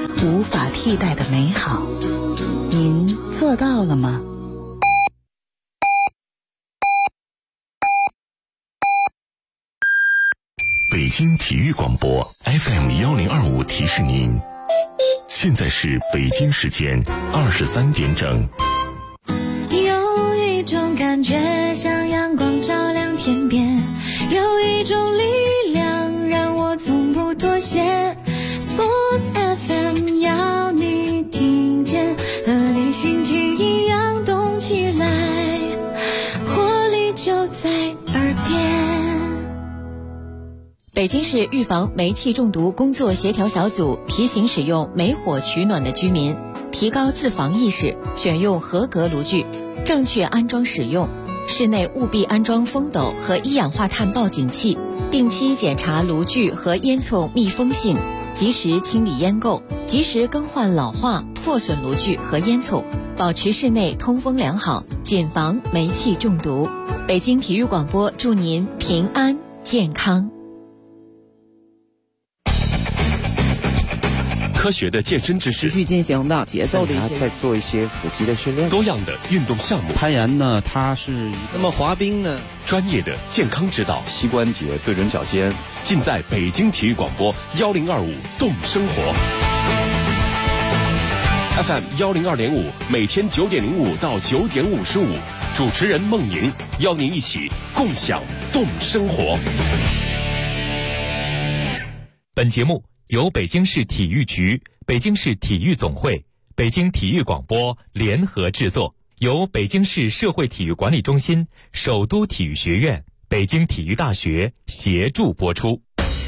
无法替代的美好。您做到了吗？ 北京体育广播 FM1025提示您，现在是北京时间23点整。 有一种感觉像阳光照亮天边，有一种力量让我从不妥协。 Sports FM 要你听见，和你心情一样动起来，活力就在耳边。 北京市预防煤气中毒工作协调小组提醒使用煤火取暖的居民提高自防意识，选用合格炉具，正确安装使用。室内务必安装风斗和一氧化碳报警器，定期检查炉具和烟囱密封性，及时清理烟垢，及时更换老化破损炉具和烟囱，保持室内通风良好，谨防煤气中毒。北京体育广播祝您平安健康。 科学的健身知识， 持续进行的节奏的一些， 再做一些腹肌的训练， 多样的运动项目。 攀岩呢，它是那么滑冰呢， 专业的健康指导， 膝关节对准脚尖， 尽在北京体育广播1025动生活 FM 102.5，每天9点05到9点55，主持人孟莹邀您一起共享动生活。 本节目由北京市体育局、北京市体育总会、北京体育广播联合制作，由北京市社会体育管理中心、首都体育学院、北京体育大学协助播出。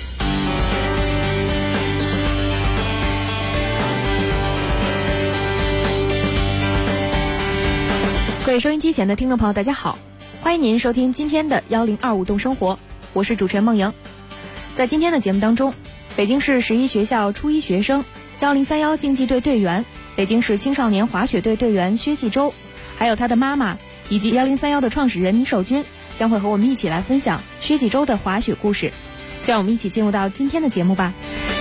各位收音机前的听众朋友，大家好，欢迎您收听今天的1025动生活，我是主持人孟莹。在今天的节目当中，北京市11学校初一学生、1031竞技队队员、北京市青少年滑雪队队员薛继周，还有他的妈妈以及1031的创始人倪守军，将会和我们一起来分享薛继周的滑雪故事。就让我们一起进入到今天的节目吧。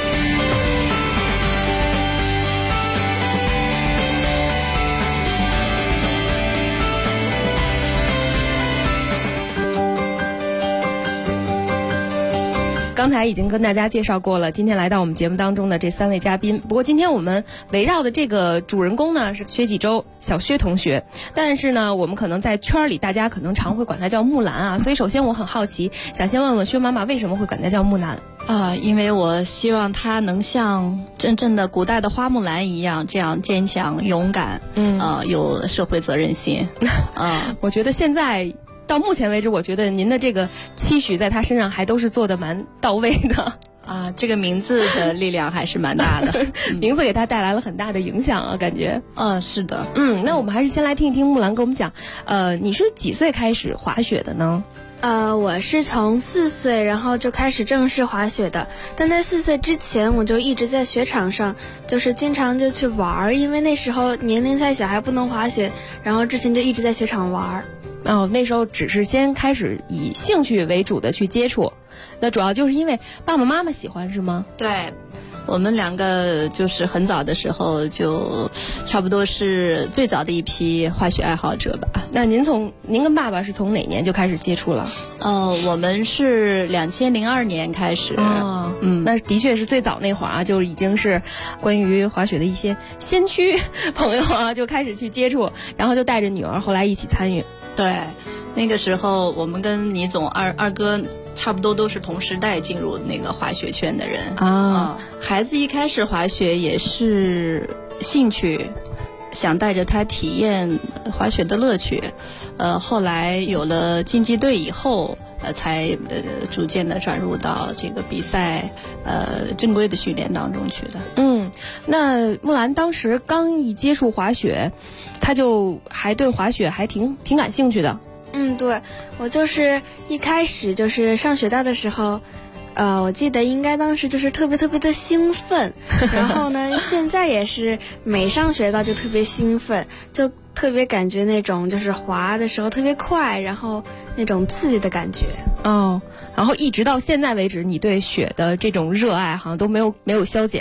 刚才已经跟大家介绍过了，今天来到我们节目当中的这3位嘉宾。不过今天我们围绕的这个主人公呢是薛继周，小薛同学。但是呢，我们可能在圈里大家可能常会管他叫木兰啊。所以首先我很好奇，想先问问薛妈妈为什么会管他叫木兰？ 因为我希望他能像真正的古代的花木兰一样，这样坚强勇敢，有社会责任心。 我觉得现在到目前为止，我觉得您的这个期许在他身上还都是做的蛮到位的啊。这个名字的力量还是蛮大的， 名字给他带来了很大的影响啊，感觉。 是的。 那我们还是先来听一听木兰给我们讲，你是几岁开始滑雪的呢？ 我是从4岁然后就开始正式滑雪的，但在4岁之前我就一直在雪场上，就是经常就去玩，因为那时候年龄太小还不能滑雪，然后之前就一直在雪场玩。 那时候只是先开始以兴趣为主的去接触，那主要就是因为爸爸妈妈喜欢是吗？ 对，我们2个就是很早的时候就差不多是最早的一批滑雪爱好者吧。 那您跟爸爸是从哪年就开始接触了？ 我们是2002年开始。 那的确是最早那会儿啊，就已经是关于滑雪的一些先驱朋友啊，就开始去接触，然后就带着女儿后来一起参与。 对，那个时候我们跟倪总二哥差不多都是同时代进入那个滑雪圈的人啊。孩子一开始滑雪也是兴趣，想带着他体验滑雪的乐趣。后来有了竞技队以后，才逐渐的转入到这个比赛正规的训练当中去的。 那木兰当时刚一接触滑雪，他就还对滑雪还挺感兴趣的。 对，我就是一开始就是上雪道的时候，我记得应该当时就是特别的兴奋，然后呢，现在也是每上雪道就特别兴奋，就特别感觉那种就是滑的时候特别快，然后那种刺激的感觉。 然后一直到现在为止，你对雪的这种热爱好像都没有消减。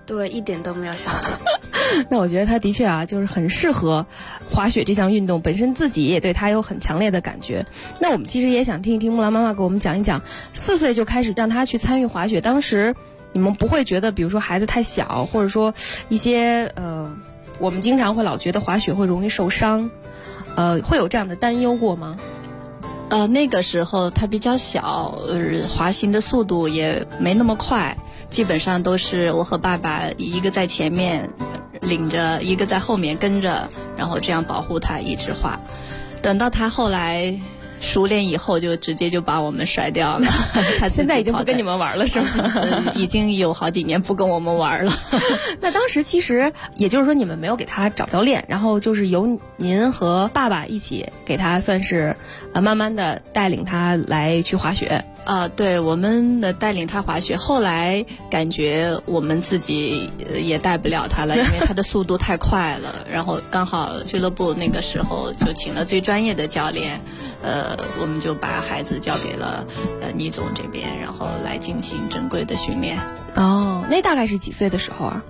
对，一点都没有消减。 那我觉得他的确啊，就是很适合滑雪这项运动，本身自己也对他有很强烈的感觉。那我们其实也想听一听木兰妈妈给我们讲一讲，4岁就开始让他去参与滑雪，当时你们不会觉得比如说孩子太小，或者说一些我们经常会老觉得滑雪会容易受伤，会有这样的担忧过吗？ 那个时候他比较小，滑行的速度也没那么快，基本上都是我和爸爸一个在前面领着，一个在后面跟着，然后这样保护他一直滑。等到他后来熟练以后，就直接就把我们甩掉了。他现在已经不跟你们玩了是吗？ 已经有好几年不跟我们玩了。 那当时其实也就是说你们没有给他找教练，然后就是由您和爸爸一起给他算是慢慢的带领他来去滑雪。 对，我们的带领他滑雪，后来感觉我们自己也带不了他了，因为他的速度太快了。然后刚好俱乐部那个时候就请了最专业的教练，我们就把孩子交给了倪总这边，然后来进行正规的训练。 哦，那大概是几岁的时候啊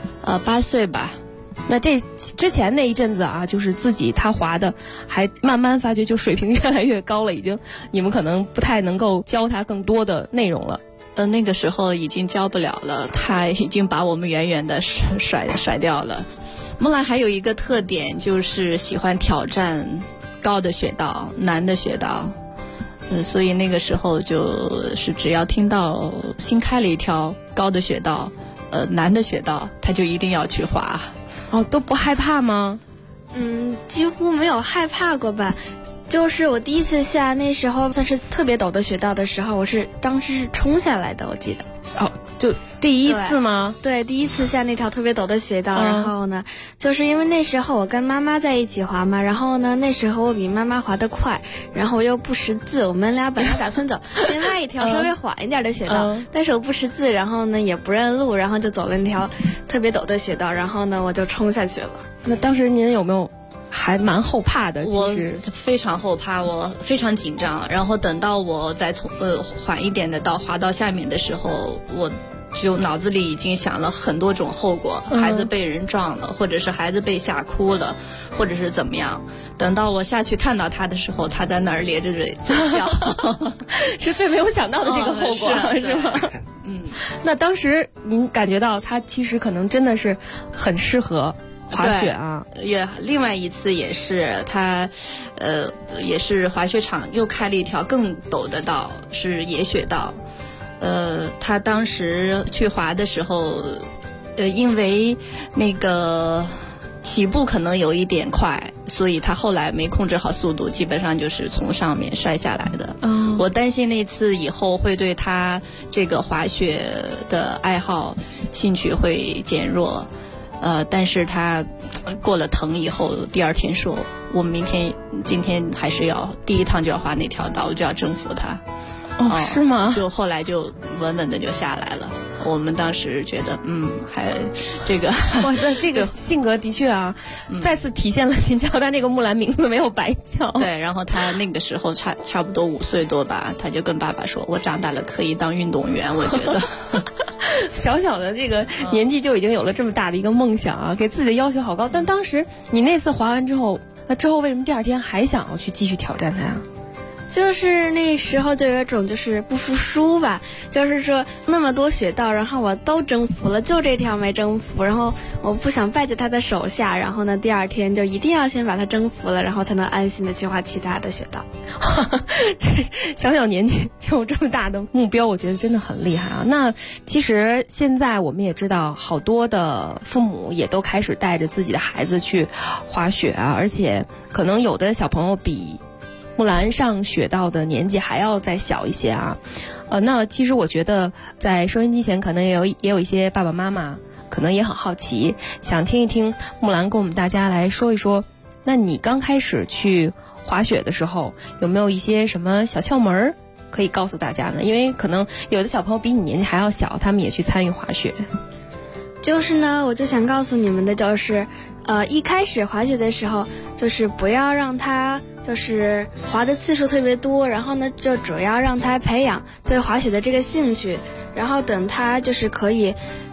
？8岁吧。 那这之前那一阵子啊，就是自己他滑的，还慢慢发觉就水平越来越高了，已经你们可能不太能够教他更多的内容了。 那个时候已经教不了了，他已经把我们远远的甩掉了。木兰还有一个特点，就是喜欢挑战高的雪道、难的雪道。所以那个时候就是只要听到新开了一条高的雪道，难的雪道，他就一定要去滑。 哦，都不害怕吗？ 几乎没有害怕过吧。就是我第一次下那时候算是特别陡的雪道的时候，当时是冲下来的，我记得。 哦，就第一次吗？ 对，第一次下那条特别陡的雪道，然后呢，就是因为那时候我跟妈妈在一起滑嘛，然后呢，那时候我比妈妈滑得快，然后我又不识字，我们俩本来打算走另外一条稍微缓一点的雪道，但是我不识字，然后呢也不认路，然后就走了那条特别陡的雪道，然后呢我就冲下去了。 那当时您有没有还蛮后怕的？ 我非常后怕，我非常紧张。然后等到我再从缓一点的道滑到下面的时候，我就脑子里已经想了很多种后果，孩子被人撞了，或者是孩子被吓哭了，或者是怎么样。等到我下去看到他的时候，他在那儿咧着嘴笑， 是最没有想到的这个后果了，是吗？那当时您感觉到他其实可能真的是很适合滑雪啊。 也另外一次也是他，也是滑雪场又开了一条更陡的道，是野雪道。他当时去滑的时候，因为那个起步可能有一点快，所以他后来没控制好速度，基本上就是从上面摔下来的。我担心那次以后会对他这个滑雪的爱好兴趣会减弱。但是他过了疼以后，第二天说我们今天还是要第一趟就要滑那条道，我就要征服他。 是吗？ 就后来就稳稳的就下来了。我们当时觉得还这个哇，那这个性格的确啊，再次体现了您叫他这个木兰名字没有白叫。 对，然后他那个时候差不多5岁多吧，他就跟爸爸说，我长大了可以当运动员。我觉得小小的这个年纪就已经有了这么大的一个梦想啊，给自己的要求好高。但当时你那次滑完之后，那之后为什么第二天还想要去继续挑战他呀？ 就是那时候就有一种就是不服输吧，就是说那么多雪道，然后我都征服了，就这条没征服，然后我不想败在他的手下，然后呢第二天就一定要先把他征服了，然后才能安心的去滑其他的雪道。 小小年纪就有这么大的目标，我觉得真的很厉害啊。那其实现在我们也知道，好多的父母也都开始带着自己的孩子去滑雪啊，而且可能有的小朋友比木兰上雪道的年纪还要再小一些啊。那其实我觉得在收音机前可能也有一些爸爸妈妈可能也很好奇，想听一听木兰跟我们大家来说一说，那你刚开始去滑雪的时候有没有一些什么小窍门可以告诉大家呢？因为可能有的小朋友比你年纪还要小，他们也去参与滑雪。 就是呢，我就想告诉你们的就是，一开始滑雪的时候，就是不要让他就是滑的次数特别多，然后呢，就主要让他培养对滑雪的这个兴趣，然后等他就是可以，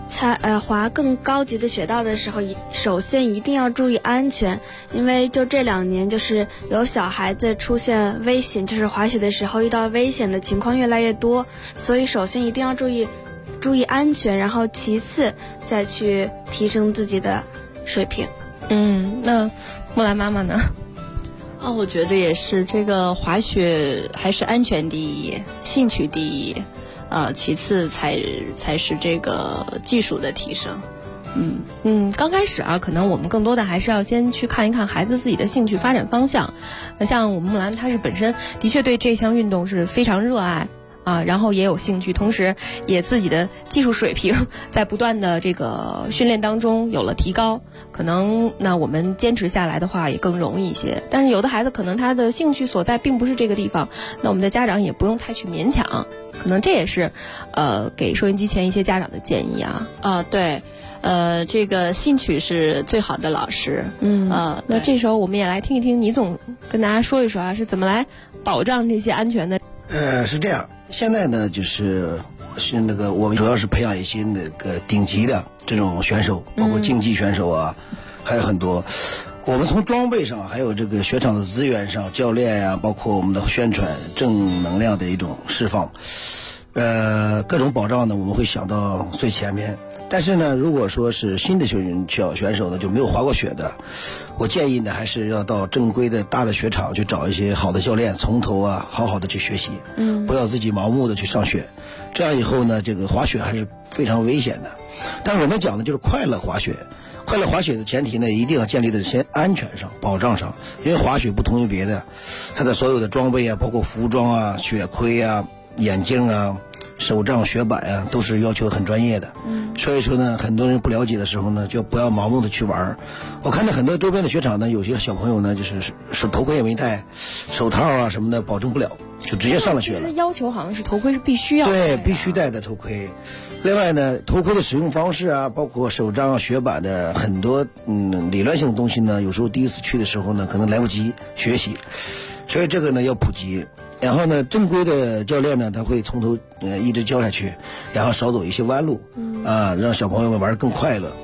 滑更高级的雪道的时候，首先一定要注意安全，因为就这2年就是有小孩子出现危险，就是滑雪的时候遇到危险的情况越来越多，所以首先一定要注意安全，然后其次再去提升自己的水平。 那木兰妈妈呢？ 我觉得也是，这个滑雪还是安全第一，兴趣第一，其次才是这个技术的提升。 刚开始可能我们更多的还是要先去看一看孩子自己的兴趣发展方向。像我们木兰，她是本身的确对这项运动是非常热爱然后也有兴趣，同时也自己的技术水平在不断的这个训练当中有了提高，可能那我们坚持下来的话也更容易一些。但是有的孩子可能他的兴趣所在并不是这个地方，那我们的家长也不用太去勉强，可能这也是给收音机前一些家长的建议对。这个兴趣是最好的老师。 那这时候我们也来听一听倪总跟大家说一说是怎么来保障这些安全的。 是这样，现在呢是那个我们主要是培养一些那个顶级的这种选手，包括竞技选手还有很多。我们从装备上，还有这个雪场的资源上，教练包括我们的宣传，正能量的一种释放，各种保障呢，我们会想到最前面。但是呢，如果说是新的选手呢，就没有滑过雪的，我建议呢，还是要到正规的大的雪场去找一些好的教练，从头好好的去学习，不要自己盲目的去上雪。这样以后呢，这个滑雪还是非常危险的。但是我们讲的就是快乐滑雪。快乐滑雪的前提呢，一定要建立在先安全上、保障上，因为滑雪不同于别的，它的所有的装备包括服装雪盔眼镜手杖、雪板都是要求很专业的。所以说呢，很多人不了解的时候呢，就不要盲目的去玩。我看到很多周边的雪场呢，有些小朋友呢，就是头盔也没戴，手套什么的保证不了，就直接上了雪了。 其实要求好像是头盔是必须要戴的。 对，必须戴的头盔。另外呢，头盔的使用方式包括手杖雪板的很多理论性的东西呢，有时候第一次去的时候呢，可能来不及学习，所以这个呢要普及。然后呢，正规的教练呢，他会从头一直教下去，然后少走一些弯路，让小朋友们玩得更快乐。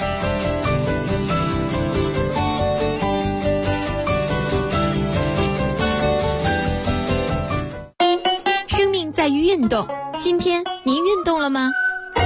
生命在于运动，今天您运动了吗？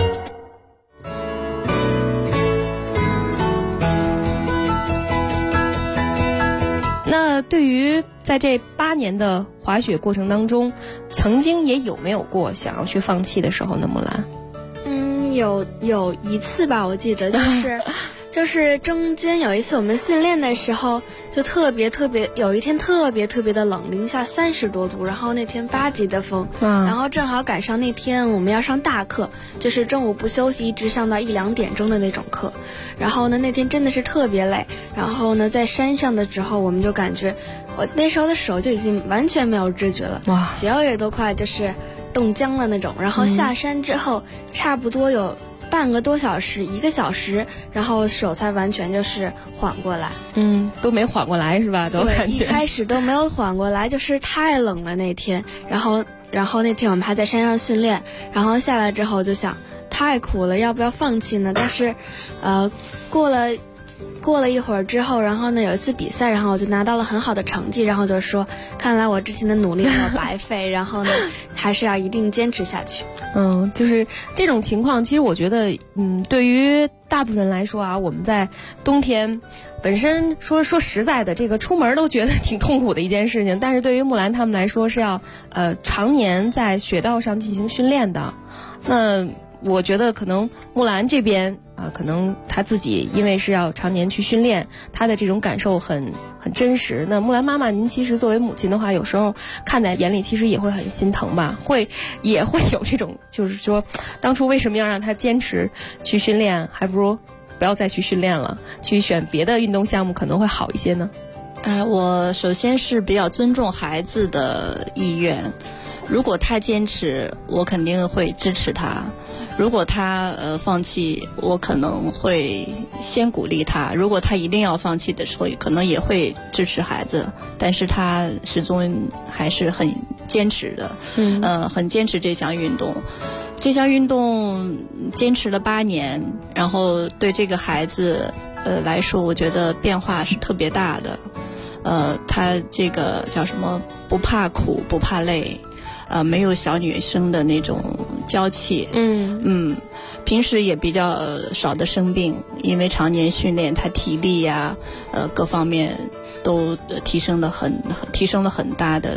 那对于在这8年的滑雪过程当中，曾经也有没有过想要去放弃的时候呢？木兰？ 有一次吧，我记得就是中间有一次我们训练的时候，就有一天特别的冷，零下30多度，然后那天8级的风，然后正好赶上那天我们要上大课，就是中午不休息，一直上到1、2点钟的那种课。然后呢，那天真的是特别累。然后呢，在山上的时候，我们就感觉我那时候的手就已经完全没有知觉了，脚也都快就是冻僵了那种。然后下山之后，差不多有半个多小时、1个小时，然后手才完全就是缓过来。 都没缓过来是吧？都感觉一开始都没有缓过来，就是太冷了那天。然后那天我们还在山上训练，然后下来之后就想太苦了，要不要放弃呢？但是，过了一会儿之后，然后呢有一次比赛，然后我就拿到了很好的成绩，然后就说看来我之前的努力没有白费，然后呢还是要一定坚持下去。 就是这种情况，其实我觉得对于大部分人来说我们在冬天本身说实在的，这个出门都觉得挺痛苦的一件事情，但是对于木兰他们来说是要常年在雪道上进行训练的。那我觉得可能木兰这边可能她自己因为是要常年去训练，她的这种感受很真实。那木兰妈妈，您其实作为母亲的话，有时候看在眼里，其实也会很心疼吧？也会有这种，就是说，当初为什么要让她坚持去训练，还不如不要再去训练了，去选别的运动项目可能会好一些呢？ 我首先是比较尊重孩子的意愿，如果他坚持，我肯定会支持他。如果他放弃，我可能会先鼓励他。如果他一定要放弃的时候，可能也会支持孩子，但是他始终还是很坚持的，很坚持这项运动。 这项运动坚持了8年，然后对这个孩子来说，我觉得变化是特别大的。他这个叫什么？不怕苦，不怕累，没有小女生的那种娇气。平时也比较少的生病，因为常年训练，他体力呀，各方面都提升了很大的。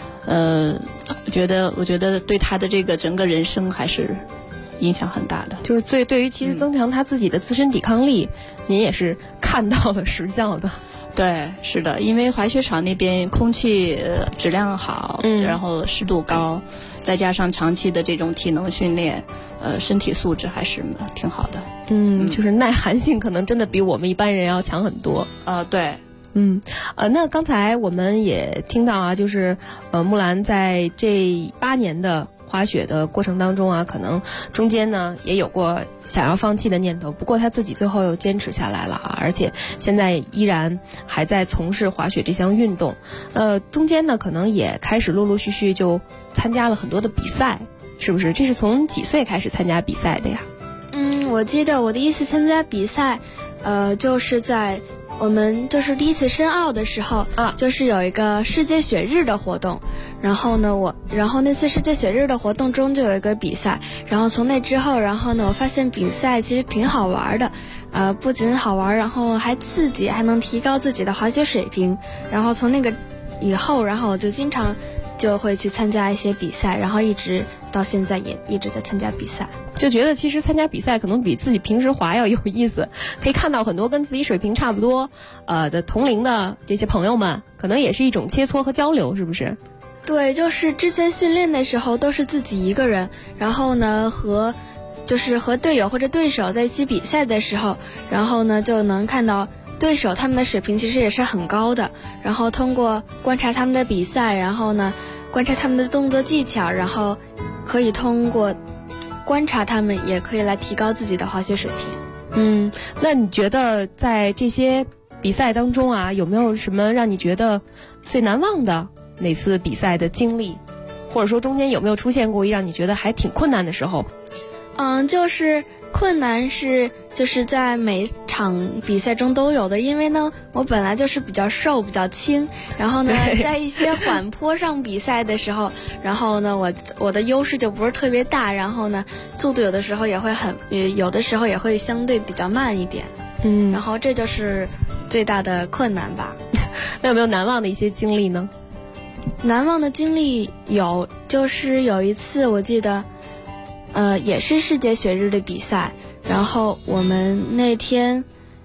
我觉得对他的这个整个人生还是影响很大的。 就是对于其实增强他自己的自身抵抗力，您也是看到了实效的。 对，是的，因为滑雪场那边空气质量好，然后湿度高，再加上长期的这种体能训练，身体素质还是挺好的。 就是耐寒性可能真的比我们一般人要强很多。 对。 那刚才我们也听到啊，就是木兰在这8年的滑雪的过程当中啊，可能中间呢也有过想要放弃的念头，不过他自己最后又坚持下来了啊，而且现在依然还在从事滑雪这项运动。中间呢可能也开始陆陆续续就参加了很多的比赛，是不是？这是从几岁开始参加比赛的呀？ 我记得我第一次参加比赛，就是在我们就是第一次申奥的时候就是有一个世界雪日的活动，然后那次世界雪日的活动中就有一个比赛，然后从那之后，我发现比赛其实挺好玩的，不仅好玩，然后还刺激，还能提高自己的滑雪水平。然后从那个以后，然后我就经常就会去参加一些比赛，然后一直到现在也一直在参加比赛。 就觉得其实参加比赛可能比自己平时滑要有意思，可以看到很多跟自己水平差不多的同龄的这些朋友们，可能也是一种切磋和交流，是不是？ 对，就是之前训练的时候都是自己一个人，然后呢和队友或者对手在一起比赛的时候，然后呢就能看到对手他们的水平其实也是很高的，然后通过观察他们的比赛，然后呢观察他们的动作技巧，然后可以通过观察他们也可以来提高自己的滑雪水平。那你觉得在这些比赛当中啊，有没有什么让你觉得最难忘的哪次比赛的经历，或者说中间有没有出现过让你觉得还挺困难的时候？ 就是困难就是在每场比赛中都有的，因为呢我本来就是比较瘦比较轻，然后呢在一些缓坡上比赛的时候，然后呢我的优势就不是特别大，然后呢速度有的时候也会相对比较慢一点。然后这就是最大的困难吧。 那有没有难忘的一些经历呢？ 难忘的经历有，就是有一次我记得也是世界雪日的比赛，然后我们那天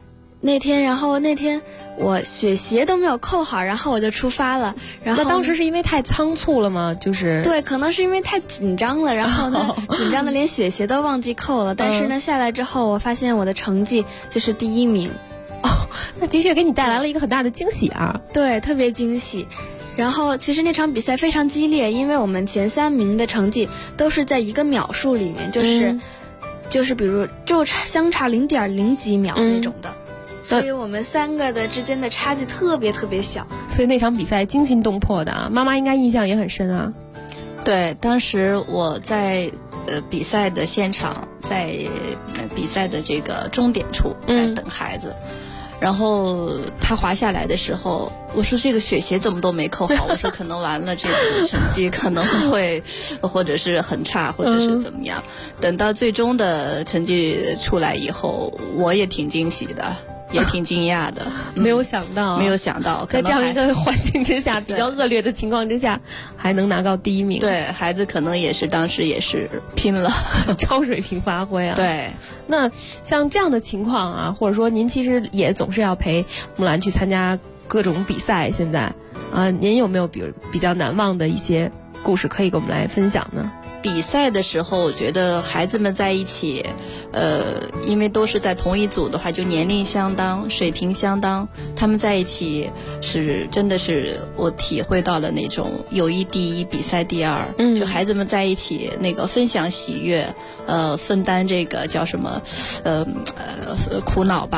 我雪鞋都没有扣好，然后我就出发了。然后那当时是因为太仓促了吗？就是对，可能是因为太紧张了，然后呢紧张的连雪鞋都忘记扣了。但是呢下来之后，我发现我的成绩就是第1名。 那的确给你带来了一个很大的惊喜啊。 对，特别惊喜。然后其实那场比赛非常激烈，因为我们前3名的成绩都是在1个秒数里面，就是比如就相差0.0几秒那种的。所以我们3个的之间的差距特别特别小， 所以那场比赛惊心动魄的啊，妈妈应该印象也很深啊。 对，当时我在比赛的现场，在比赛的这个终点处在等孩子，然后他滑下来的时候，我说这个雪鞋怎么都没扣好，我说可能完了，这个成绩可能会或者是很差，或者是怎么样。等到最终的成绩出来以后，我也挺惊喜的。也挺惊讶的， 没有想到，在这样一个环境之下，比较恶劣的情况之下，还能拿到第1名。 对，孩子可能也是当时也是拼了， 超水平发挥啊。 对， 那像这样的情况啊，或者说您其实也总是要陪木兰去参加各种比赛，现在您有没有比较难忘的一些故事可以跟我们来分享呢？ 比赛的时候，我觉得孩子们在一起，因为都是在同一组的话，就年龄相当，水平相当，他们在一起是真的是我体会到了那种友谊第1，比赛第2。就孩子们在一起那个分享喜悦，分担这个叫什么，苦恼吧。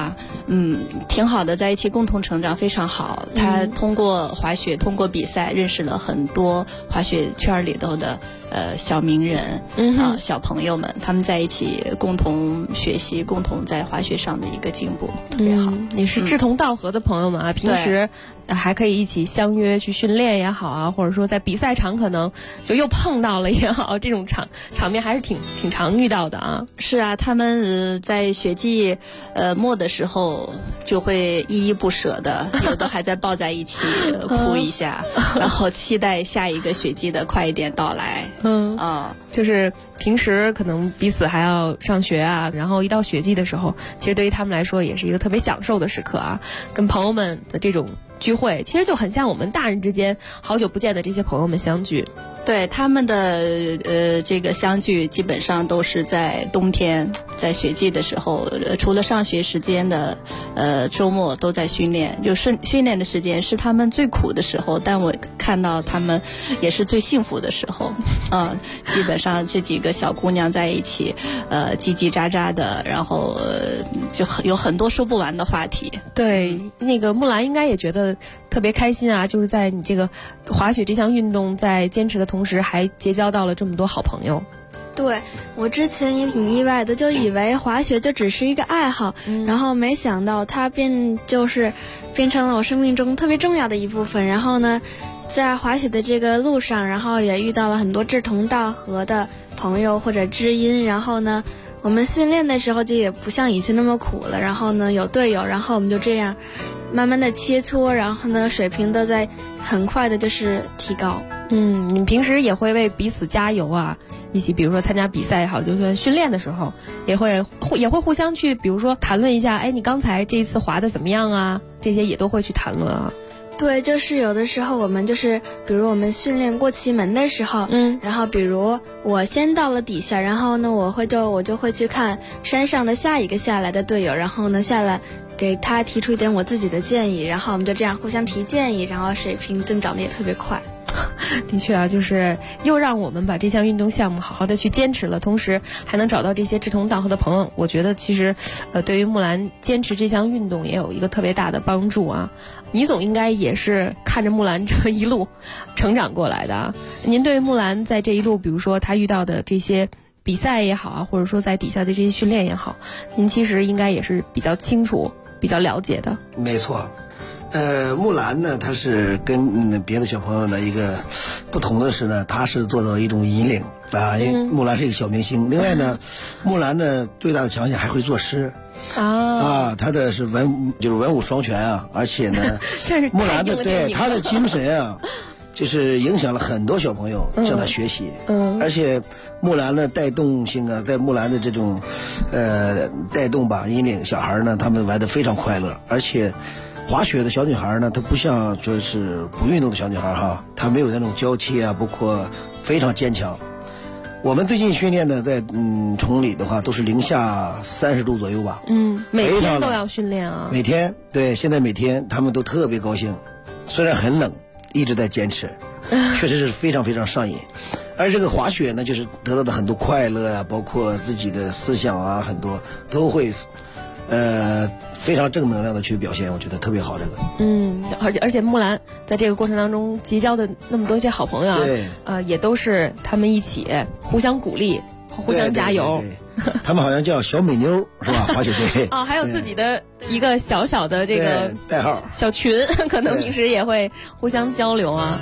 挺好的，在一起共同成长非常好。他通过滑雪，通过比赛，认识了很多滑雪圈里头的小名人小朋友们，他们在一起共同学习，共同在滑雪上的一个进步，特别好。 也是志同道合的朋友们啊，平时还可以一起相约去训练也好啊，或者说在比赛场可能就又碰到了也好，这种场面还是挺常遇到的啊。 是啊，他们在雪季末的时候就会依依不舍的，有的还在抱在一起哭一下，然后期待下一个雪季的快一点到来。 就是平时可能彼此还要上学啊，然后一到雪季的时候，其实对于他们来说也是一个特别享受的时刻啊，跟朋友们的这种聚会，其实就很像我们大人之间好久不见的这些朋友们相聚。 对，他们的这个相聚基本上都是在冬天，在雪季的时候，除了上学时间的周末都在训练，就是训练的时间是他们最苦的时候，但我看到他们也是最幸福的时候。基本上这几个小姑娘在一起，叽叽喳喳的，然后就有很多说不完的话题。 对，那个木兰应该也觉得特别开心啊，就是在你这个滑雪这项运动在坚持的同时，还结交到了这么多好朋友。 对，我之前也挺意外的，就以为滑雪就只是一个爱好，然后没想到它变成了我生命中特别重要的一部分。然后呢，在滑雪的这个路上，然后也遇到了很多志同道合的朋友或者知音。然后呢，我们训练的时候就也不像以前那么苦了，然后呢有队友，然后我们就这样慢慢的切磋，然后呢水平都在很快的就是提高。 你们平时也会为彼此加油啊，一起比如说参加比赛也好，就算训练的时候也会互相去比如说谈论一下，你刚才这一次滑的怎么样啊，这些也都会去谈论啊。 对，就是有的时候我们就是比如我们训练过旗门的时候，然后比如我先到了底下，然后呢我就会去看山上的下一个下来的队友，然后呢下来给他提出一点我自己的建议，然后我们就这样互相提建议，然后水平增长的也特别快。 的确啊，就是又让我们把这项运动项目好好的去坚持了，同时还能找到这些志同道合的朋友。我觉得其实对于木兰坚持这项运动也有一个特别大的帮助啊。倪总应该也是看着木兰这一路成长过来的啊。您对木兰在这一路，比如说她遇到的这些比赛也好啊，或者说在底下的这些训练也好，您其实应该也是比较清楚、比较了解的。 没错。木兰呢，她是跟别的小朋友呢一个不同的是呢，她是做到一种引领啊，因为木兰是一个小明星。另外呢，木兰呢最大的强项还会作诗她的是文武双全啊，而且呢，木兰的对她的精神啊，就是影响了很多小朋友向她学习。而且木兰的带动性啊，在木兰的这种带动吧，引领小孩呢，他们玩得非常快乐，而且。滑雪的小女孩呢，她不像说是不运动的小女孩哈，她没有那种娇气啊，包括非常坚强。我们最近训练呢，在崇礼的话都是零下30度左右吧。 每天都要训练啊。 每天对，现在每天他们都特别高兴，虽然很冷，一直在坚持，确实是非常非常上瘾。而这个滑雪呢，就是得到的很多快乐啊，包括自己的思想啊，很多都会非常正能量的去表现，我觉得特别好。这个而且木兰在这个过程当中结交的那么多些好朋友啊，也都是他们一起互相鼓励、互相加油。 对他们好像叫小美妞是吧？滑雪队还有自己的一个小小的这个代号小群，可能平时也会互相交流啊。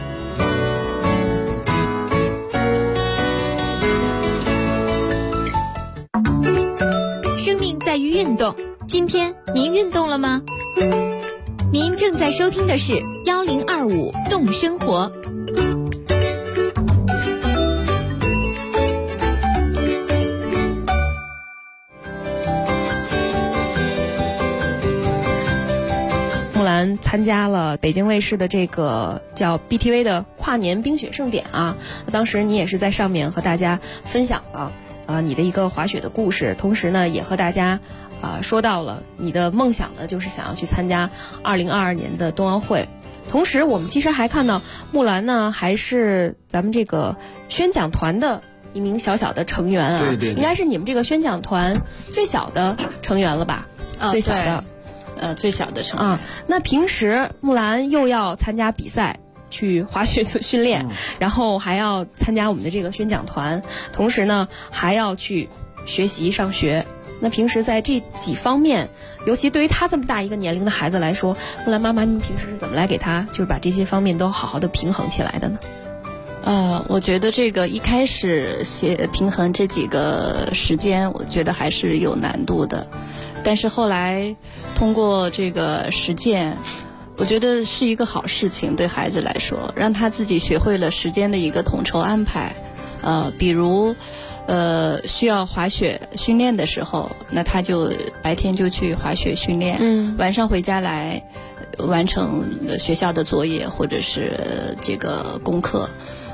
生命在于运动，今天您运动了吗？您正在收听的是1025动生活。 木兰参加了北京卫视的这个叫 BTV 的跨年冰雪盛典啊，当时你也是在上面和大家分享了你的一个滑雪的故事，同时呢也和大家说到了你的梦想呢，就是想要去参加2022年的冬奥会。同时我们其实还看到木兰呢还是咱们这个宣讲团的一名小小的成员啊。 对， 应该是你们这个宣讲团最小的成员了吧？最小的最小的成员。 那平时木兰又要参加比赛，去滑雪训练，然后还要参加我们的这个宣讲团，同时呢还要去学习上学。那平时在这几方面，尤其对于他这么大一个年龄的孩子来说，木兰妈妈，你平时是怎么来给他就是把这些方面都好好的平衡起来的呢？ 我觉得这个一开始平衡这几个时间，我觉得还是有难度的，但是后来通过这个实践，我觉得是一个好事情，对孩子来说，让他自己学会了时间的一个统筹安排。比如需要滑雪训练的时候，那他就白天就去滑雪训练，晚上回家来完成学校的作业或者是这个功课。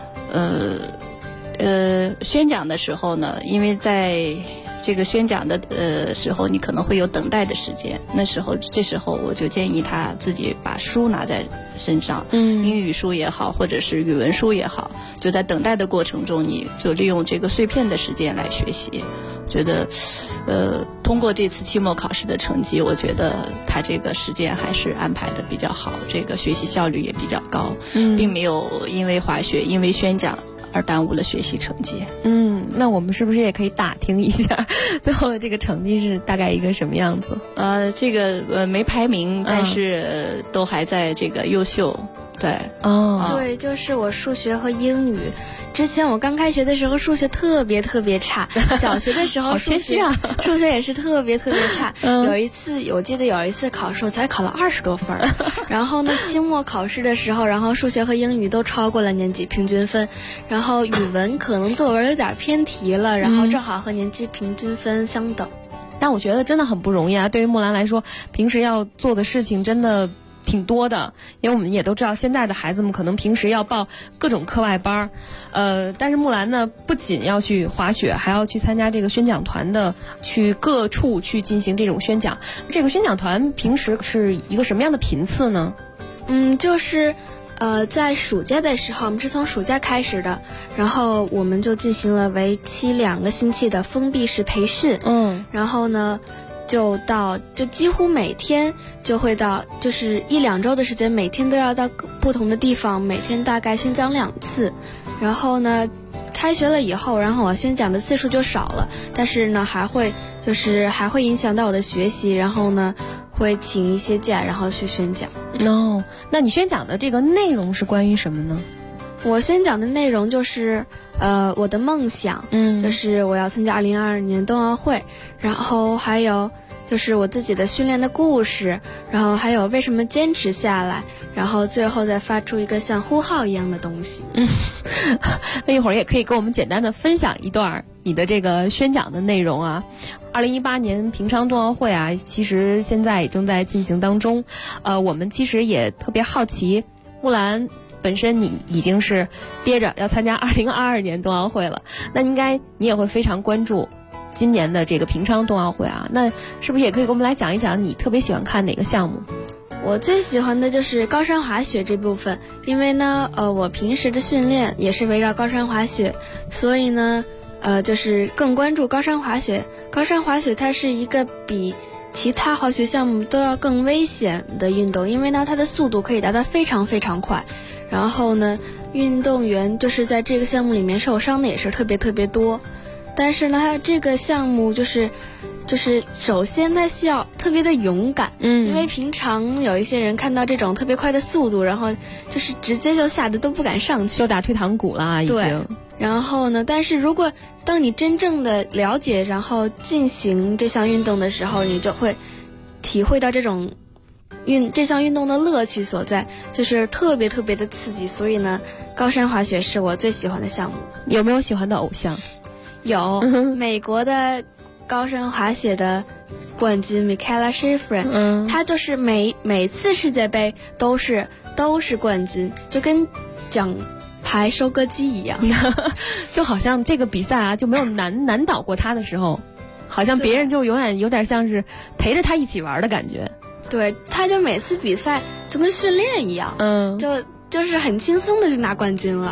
宣讲的时候呢，因为在这个宣讲的时候，你可能会有等待的时间。这时候我就建议他自己把书拿在身上，英语书也好，或者是语文书也好，就在等待的过程中，你就利用这个碎片的时间来学习。觉得，通过这次期末考试的成绩，我觉得他这个时间还是安排的比较好，这个学习效率也比较高，并没有因为滑雪、因为宣讲而耽误了学习成绩。 那我们是不是也可以打听一下最后的这个成绩是大概一个什么样子？ 这个没排名，但是都还在这个优秀。对， 对，就是我数学和英语。之前我刚开学的时候数学特别特别差，小学的时候数学也是特别特别差。我记得有一次考试我才考了20多分，然后呢期末考试的时候，然后数学和英语都超过了年级平均分，然后语文可能作文有点偏题了，然后正好和年级平均分相等。 但我觉得真的很不容易啊，对于木兰来说，平时要做的事情真的挺多的，因为我们也都知道现在的孩子们可能平时要报各种课外班，但是木兰呢不仅要去滑雪，还要去参加这个宣讲团的，去各处去进行这种宣讲。这个宣讲团平时是一个什么样的频次呢？ 就是在暑假的时候，我们是从暑假开始的，然后我们就进行了为期2个星期的封闭式培训。然后呢就几乎每天就会到，就是1-2周的时间，每天都要到不同的地方，每天大概宣讲2次。然后呢开学了以后，然后我宣讲的次数就少了，但是呢还会影响到我的学习，然后呢会请一些假，然后去宣讲。 那你宣讲的这个内容是关于什么呢？ 我宣讲的内容就是我的梦想，就是我要参加2022年冬奥会，然后还有就是我自己的训练的故事，然后还有为什么坚持下来，然后最后再发出一个像呼号一样的东西。 那一会儿也可以跟我们简单的分享一段你的这个宣讲的内容啊。2018年平昌冬奥会啊，其实现在也正在进行当中。我们其实也特别好奇，木兰本身你已经是憋着要参加2022年冬奥会了，那应该你也会非常关注今年的这个平昌冬奥会啊，那是不是也可以给我们来讲一讲你特别喜欢看哪个项目？ 我最喜欢的就是高山滑雪这部分，因为呢我平时的训练也是围绕高山滑雪，所以呢就是更关注高山滑雪。高山滑雪它是一个比其他滑雪项目都要更危险的运动，因为呢它的速度可以达到非常非常快，然后呢运动员就是在这个项目里面受伤的也是特别特别多。但是呢它这个项目就是首先它需要特别的勇敢，因为平常有一些人看到这种特别快的速度，然后就是直接就吓得都不敢上去， 就打退堂鼓啦已经。 对，然后呢但是如果当你真正的了解然后进行这项运动的时候，你就会体会到这项运动的乐趣所在，就是特别特别的刺激。所以呢高山滑雪是我最喜欢的项目。 有没有喜欢的偶像？ 有美国的高山滑雪的冠军 Mikaela Shiffrin，他就是每次世界杯都是冠军，就跟奖牌收割机一样。 就好像这个比赛啊就没有难倒过他的时候，好像别人就永远有点像是陪着他一起玩的感觉。 对，他就每次比赛就跟训练一样，就是很轻松的就拿冠军了。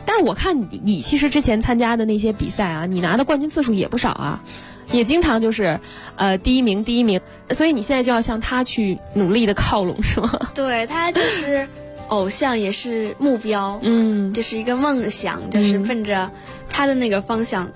但是我看你其实之前参加的那些比赛啊，你拿的冠军次数也不少啊，也经常就是第一名，所以你现在就要向他去努力的靠拢，是吗？ 对，他就是偶像，也是目标，这是一个梦想，就是奔着他的那个方向，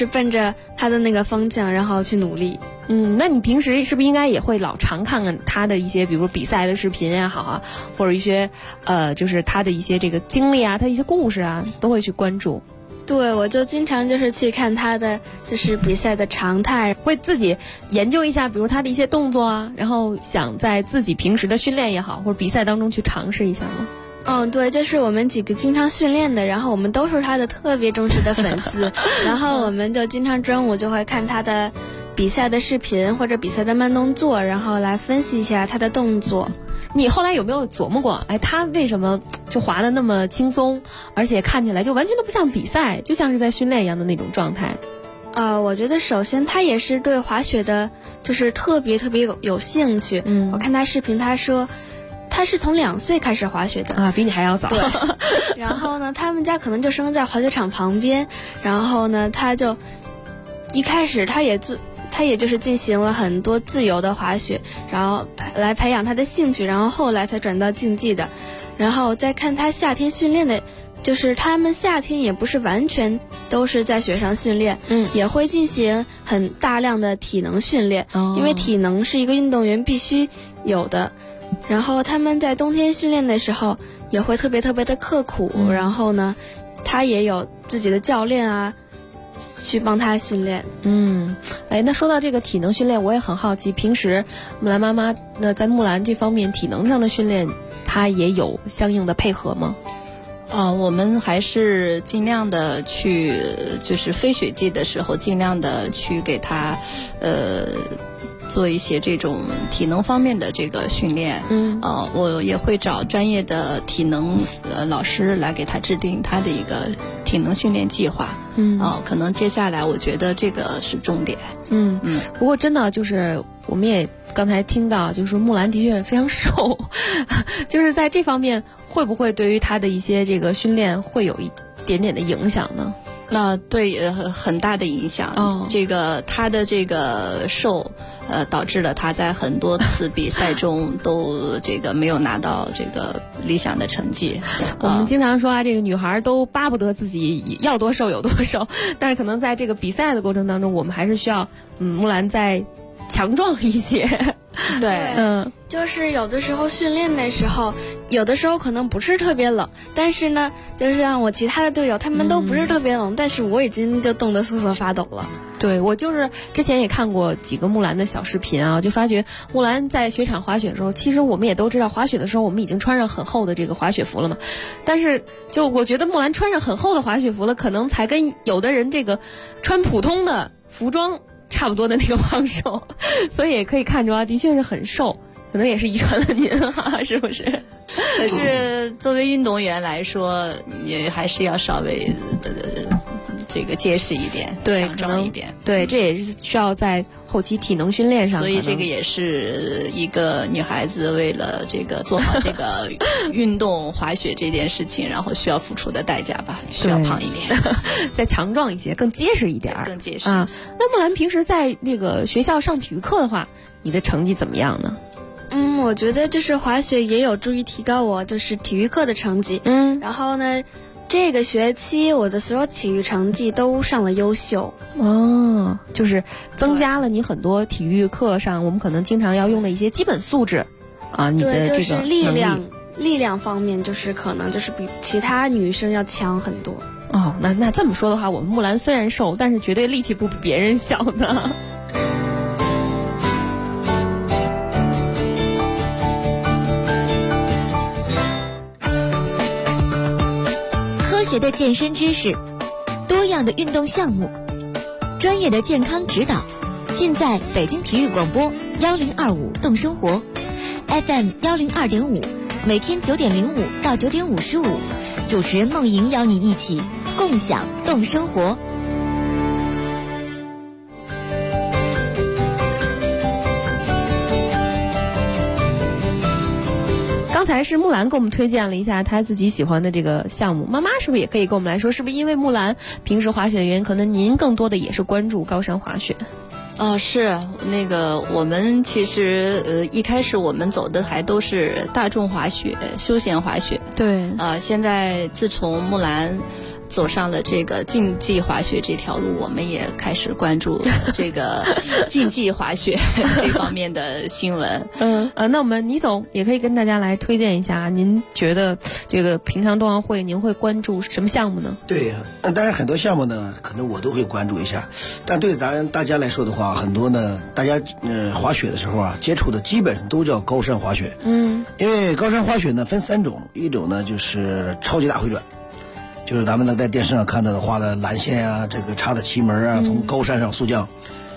然后去努力。 那你平时是不是应该也会老常看看他的一些，比如比赛的视频也好啊，或者一些就是他的一些这个经历啊，他的一些故事啊，都会去关注？ 对，我就经常就是去看他的就是比赛的常态， 会自己研究一下，比如他的一些动作啊，然后想在自己平时的训练也好，或者比赛当中去尝试一下吗？ 对，就是我们几个经常训练的，然后我们都是他的特别忠实的粉丝，然后我们就经常中午就会看他的比赛的视频或者比赛的慢动作，然后来分析一下他的动作。 你后来有没有琢磨过，他为什么就滑得那么轻松，而且看起来就完全都不像比赛，就像是在训练一样的那种状态？ 我觉得首先他也是对滑雪的就是特别有兴趣。我看他视频，他说他是从2岁开始滑雪的比你还要早。 对，然后呢，他们家可能就生在滑雪场旁边，然后呢，他就一开始他也就是进行了很多自由的滑雪，然后来培养他的兴趣，然后后来才转到竞技的。然后再看他夏天训练的，就是他们夏天也不是完全都是在雪上训练，也会进行很大量的体能训练，因为体能是一个运动员必须有的。然后他们在冬天训练的时候也会特别的刻苦，然后呢，他也有自己的教练啊，去帮他训练。 那说到这个体能训练，我也很好奇，平时木兰妈妈那在木兰这方面体能上的训练，她也有相应的配合吗？ 我们还是尽量的去，就是非雪季的时候，尽量的去给她做一些这种体能方面的这个训练。我也会找专业的体能老师来给他制定他的一个体能训练计划。可能接下来我觉得这个是重点。 不过真的就是我们也刚才听到，就是木兰的确非常瘦，就是在这方面会不会对于他的一些这个训练会有一点点的影响呢？ 那对，很大的影响。这个他的这个瘦，导致了他在很多次比赛中都这个没有拿到这个理想的成绩。 我们经常说这个女孩都巴不得自己要多瘦有多瘦，但是可能在这个比赛的过程当中，我们还是需要木兰再强壮一些。 对，就是有的时候训练的时候，有的时候可能不是特别冷，但是呢，就是让我其他的队友他们都不是特别冷，但是我已经就冻得瑟瑟发抖了。 对，我就是之前也看过几个木兰的小视频啊，就发觉木兰在雪场滑雪的时候，其实我们也都知道，滑雪的时候我们已经穿上很厚的这个滑雪服了嘛，但是就我觉得木兰穿上很厚的滑雪服了，可能才跟有的人这个穿普通的服装差不多的那个胖瘦，所以也可以看出的确是很瘦，可能也是遗传了您是不是？ 可是作为运动员来说，也还是要稍微这个结实一点，强壮一点。 对，这也是需要在后期体能训练上。 所以这个也是一个女孩子为了这个做好这个运动滑雪这件事情，然后需要付出的代价吧，需要胖一点， 再强壮一些，更结实一点， 更结实啊。那木兰平时在那个学校上体育课的话，你的成绩怎么样呢？ 我觉得就是滑雪也有助于提高我就是体育课的成绩。然后呢，这个学期我的所有体育成绩都上了优秀。 就是增加了你很多体育课上我们可能经常要用的一些基本素质啊，你的这个就是力量方面，就是可能就是比其他女生要强很多。 那这么说的话，我们木兰虽然瘦，但是绝对力气不比别人小呢。 科学的健身知识，多样的运动项目，专业的健康指导，尽在北京体育广播1025动生活 FM 102.5，每天9点05到9点55，主持人梦莹邀你一起共享动生活。 刚刚才是木兰给我们推荐了一下她自己喜欢的这个项目，妈妈是不是也可以跟我们来说，是不是因为木兰平时滑雪的原因，可能您更多的也是关注高山滑雪？ 是那个我们其实一开始我们走的还都是大众滑雪、休闲滑雪。 对。 现在自从木兰走上了这个竞技滑雪这条路，我们也开始关注这个竞技滑雪这方面的新闻。 那我们倪总也可以跟大家来推荐一下，您觉得这个平常冬奥会您会关注什么项目呢？ 对，当然很多项目呢，可能我都会关注一下，但对大家来说的话，很多呢，大家滑雪的时候啊，接触的基本上都叫高山滑雪。因为高山滑雪呢分3种，一种呢就是超级大回转。就是咱们能在电视上看到的画的蓝线啊，这个插的旗门啊，从高山上速降。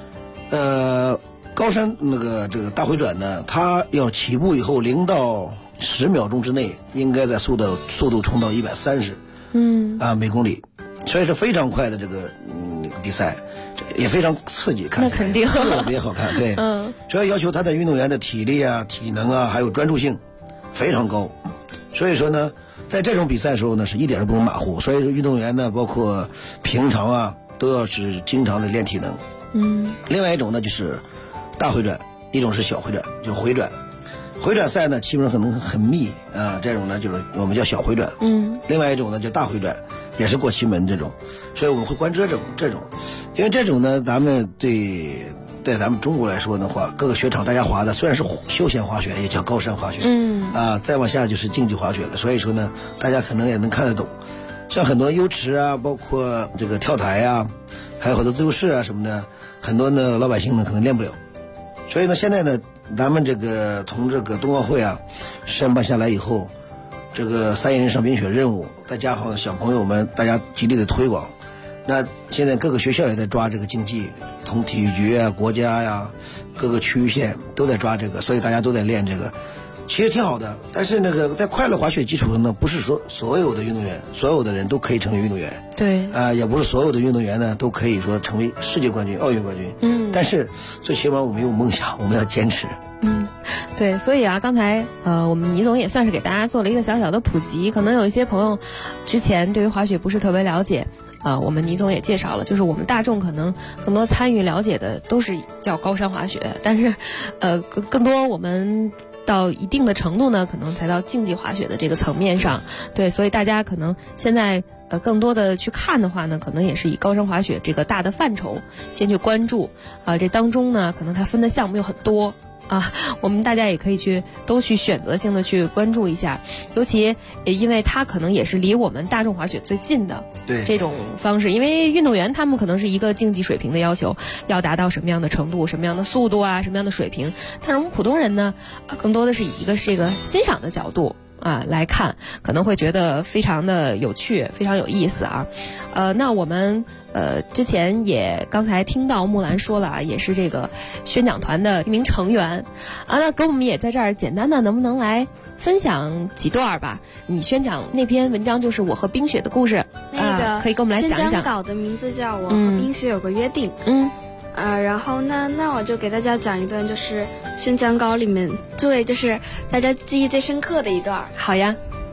高山这个大回转呢，它要起步以后0到10秒钟之内，应该在速度冲到130，每公里，所以是非常快的这个比赛，也非常刺激，看那肯定特别好看。对，主要要求他的运动员的体力啊、体能啊，还有专注性非常高，所以说呢。在这种比赛的时候呢，是一点都不能马虎，所以说运动员呢，包括平常啊，都要是经常的练体能。另外一种呢就是大回转，一种是小回转，就是回转。回转赛呢，气门可能很密啊，这种呢就是我们叫小回转。另外一种呢叫大回转，也是过气门这种，所以我们会关注这种，因为这种呢，咱们对咱们中国来说的话，各个雪场大家滑的虽然是休闲滑雪，也叫高山滑雪。再往下就是竞技滑雪了。所以说呢，大家可能也能看得懂。像很多优池啊，包括这个跳台啊，还有很多自由式啊什么的，很多呢老百姓呢可能练不了。所以呢，现在呢，咱们这个从这个冬奥会啊申办下来以后，这个3亿人上冰雪任务，再加上小朋友们大家极力的推广。那现在各个学校也在抓这个竞技，从体育局啊、国家呀、各个区域县都在抓这个，所以大家都在练这个，其实挺好的。但是那个在快乐滑雪基础上呢，不是说所有的运动员、所有的人都可以成为运动员。 对。 也不是所有的运动员呢都可以说成为世界冠军、奥运冠军。但是最起码我们有梦想，我们要坚持。 对，所以啊，刚才我们倪总也算是给大家做了一个小小的普及。可能有一些朋友之前对于滑雪不是特别了解。我们倪总也介绍了，就是我们大众可能更多参与了解的都是叫高山滑雪，但是更多我们到一定的程度呢，可能才到竞技滑雪的这个层面上。对，所以大家可能现在更多的去看的话呢，可能也是以高山滑雪这个大的范畴先去关注这当中呢，可能它分的项目有很多。我们大家也可以都去选择性的去关注一下，尤其因为它可能也是离我们大众滑雪最近的这种方式，因为运动员他们可能是一个竞技水平的要求，要达到什么样的程度、什么样的速度啊、什么样的水平，但是我们普通人呢，更多的是以一个这个欣赏的角度来看，可能会觉得非常的有趣，非常有意思啊。那我们之前也刚才听到木兰说了也是这个宣讲团的一名成员那跟我们也在这儿简单的能不能来分享几段吧？你宣讲那篇文章就是我和冰雪的故事，可以跟我们来讲一讲。 宣讲稿的名字叫我和冰雪有个约定。然后呢，那我就给大家讲一段，就是宣讲稿里面就是大家记忆最深刻的一段。 好呀。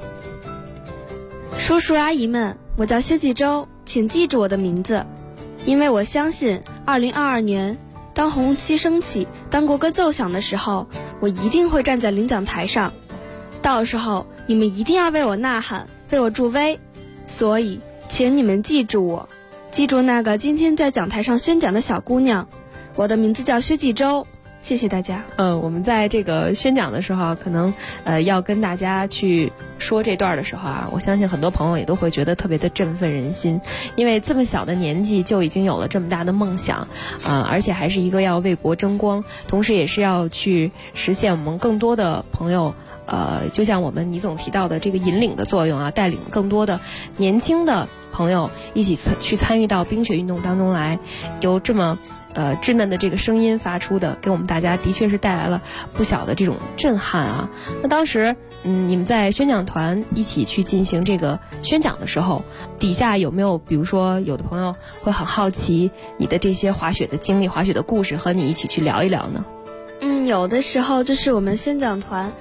叔叔阿姨们，我叫薛继周，请记住我的名字，因为我相信2022年当红旗升起，当国歌奏响的时候，我一定会站在领奖台上，到时候你们一定要为我呐喊，为我助威，所以请你们记住我，记住那个今天在讲台上宣讲的小姑娘，我的名字叫薛继周。谢谢大家。 我们在这个宣讲的时候可能要跟大家去说这段的时候我相信很多朋友也都会觉得特别的振奋人心，因为这么小的年纪就已经有了这么大的梦想而且还是一个要为国争光，同时也是要去实现我们更多的朋友就像我们倪总提到的这个引领的作用带领更多的年轻的朋友一起去参与到冰雪运动当中来，由这么稚嫩的这个声音发出的，给我们大家的确是带来了不小的这种震撼那当时你们在宣讲团一起去进行这个宣讲的时候，底下有没有比如说有的朋友会很好奇你的这些滑雪的经历、滑雪的故事，和你一起去聊一聊呢？ 有的时候就是我们宣讲团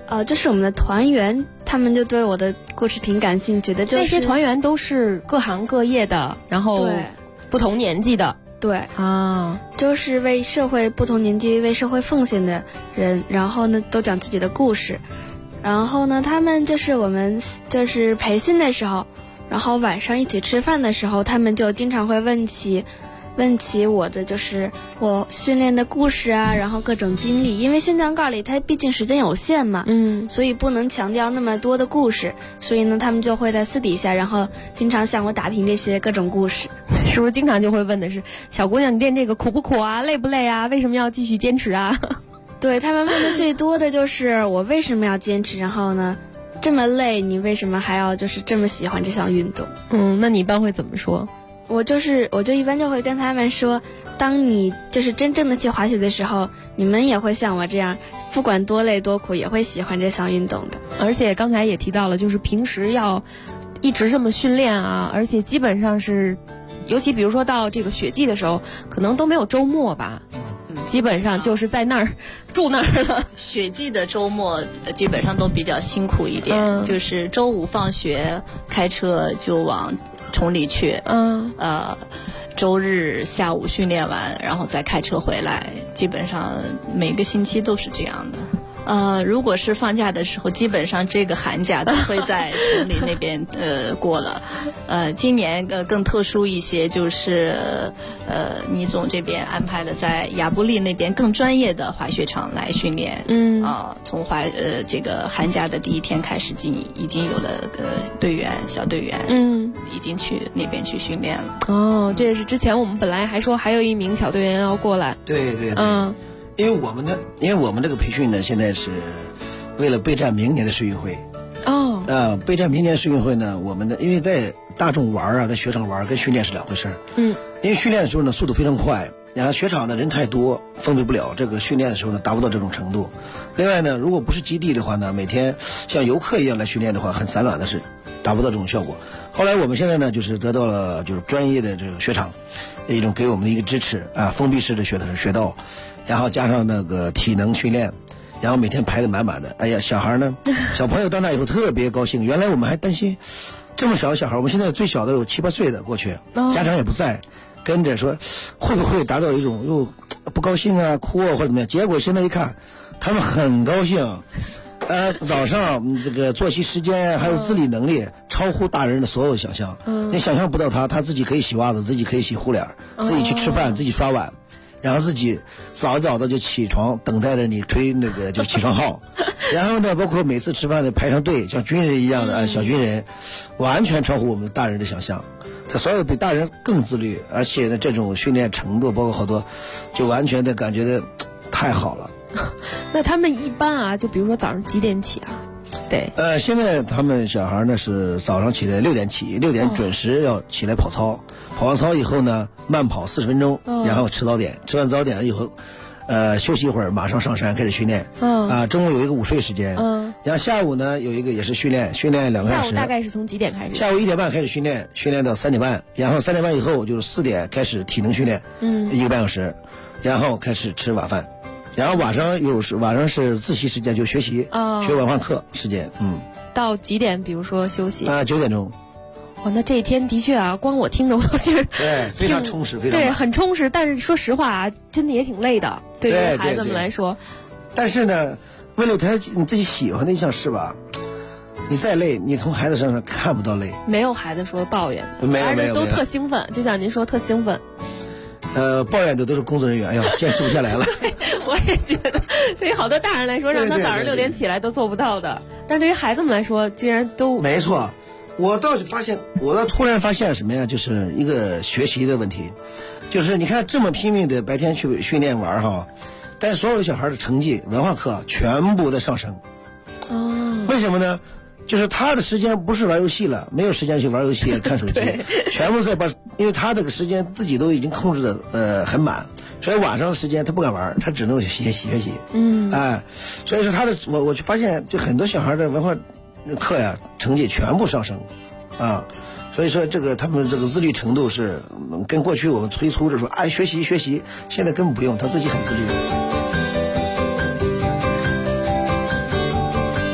就是我们的团员，他们就对我的故事挺感兴趣的。就是那些团员都是各行各业的，然后不同年纪的。 对啊，就是为社会不同年纪为社会奉献的人，然后呢都讲自己的故事。然后呢，他们就是我们就是培训的时候，然后晚上一起吃饭的时候，他们就经常会问起我的就是我训练的故事啊，然后各种经历。因为宣讲稿里它毕竟时间有限嘛，所以不能强调那么多的故事，所以呢，他们就会在私底下，然后经常向我打听这些各种故事。 是不是经常就会问的是，小姑娘你练这个苦不苦啊，累不累啊，为什么要继续坚持啊？ 对，他们问的最多的就是我为什么要坚持，然后呢这么累你为什么还要就是这么喜欢这项运动。 那你一般会怎么说？ 我就一般就会跟他们说，当你就是真正的去滑雪的时候，你们也会像我这样，不管多累多苦也会喜欢这项运动的。 而且刚才也提到了，就是平时要一直这么训练啊，而且基本上是尤其比如说到这个雪季的时候，可能都没有周末吧，基本上就是在那儿住那儿了。 雪季的周末基本上都比较辛苦一点，就是周五放学开车就往崇礼去，周日下午训练完，然后再开车回来，基本上每个星期都是这样的。如果是放假的时候，基本上这个寒假都会在崇礼那边过了。今年更特殊一些，就是倪总这边安排了在亚布力那边更专业的滑雪场来训练。从这个寒假的第一天开始，已经有了小队员，已经去那边去训练了。 这也是之前我们本来还说还有一名小队员要过来。 对。因为我们这个培训呢，现在是为了备战明年的世运会。备战明年世运会呢，我们的因为在大众玩啊，在雪场玩跟训练是两回事。因为训练的时候呢，速度非常快，然后雪场的人太多，封闭不了，这个训练的时候呢，达不到这种程度。另外呢，如果不是基地的话呢，每天像游客一样来训练的话，很散乱的是达不到这种效果。后来我们现在呢，就是得到了就是专业的这个雪场一种给我们的一个支持啊，封闭式的雪道。然后加上那个体能训练，然后每天排得满满的。哎呀，小孩呢，小朋友到那以后特别高兴。原来我们还担心这么小的小孩，我们现在最小的有7、8岁的过去，家长也不在，跟着说会不会达到一种又不高兴啊、哭啊或者怎么样？结果现在一看，他们很高兴。早上这个作息时间还有自理能力超乎大人的所有想象。你想象不到他自己可以洗袜子，自己可以洗护脸，自己去吃饭，自己刷碗。然后自己早早的就起床，等待着你吹那个就起床号，然后呢，包括每次吃饭的排上队，像军人一样的小军人，完全超乎我们大人的想象。他所有比大人更自律，而且呢，这种训练程度，包括好多，就完全的感觉的太好了。 那他们一般啊，就比如说早上几点起啊？对。 现在他们小孩呢是早上起来6点起，6点准时要起来跑操。跑完操以后呢，慢跑40分钟，然后吃早点，吃完早点以后，休息一会儿，马上上山开始训练。中午有一个午睡时间。然后下午呢有一个也是训练2个小时。 下午大概是从几点开始？ 下午1点半开始训练，训练到3点半，然后3点半以后就是4点开始体能训练，1个半小时，然后开始吃晚饭，然后晚上是自习时间，就学习，学文化课时间。 到几点？比如说休息 ？9点钟。 那这一天的确啊，光我听着我都觉得对非常充实，非常对很充实。但是说实话啊，真的也挺累的，对于孩子们来说。 但是呢，为了你自己喜欢的一项事吧，你再累，你从孩子身上看不到累。 没有孩子说抱怨， 孩子都特兴奋，就像您说特兴奋。 抱怨的都是工作人员，哎呀，坚持不下来了。 我也觉得，对于好多大人来说，让他早上6点起来都做不到的，但对于孩子们来说，竟然都没错。我倒突然发现什么呀？就是一个学习的问题，就是你看这么拼命的白天去训练玩哈，但所有的小孩的成绩、文化课全部在上升。为什么呢？就是他的时间不是玩游戏了，没有时间去玩游戏、看手机，全部在因为他这个时间自己都已经控制的很满，所以晚上的时间他不敢玩，他只能学习。所以说我就发现，就很多小孩的文化课呀，成绩全部上升，所以说他们这个自律程度是跟过去我们催促着说学习，现在根本不用，他自己很自律。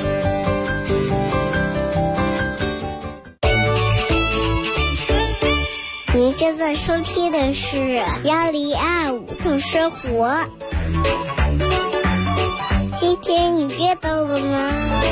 在收听的是1025动生活。今天你知道了吗？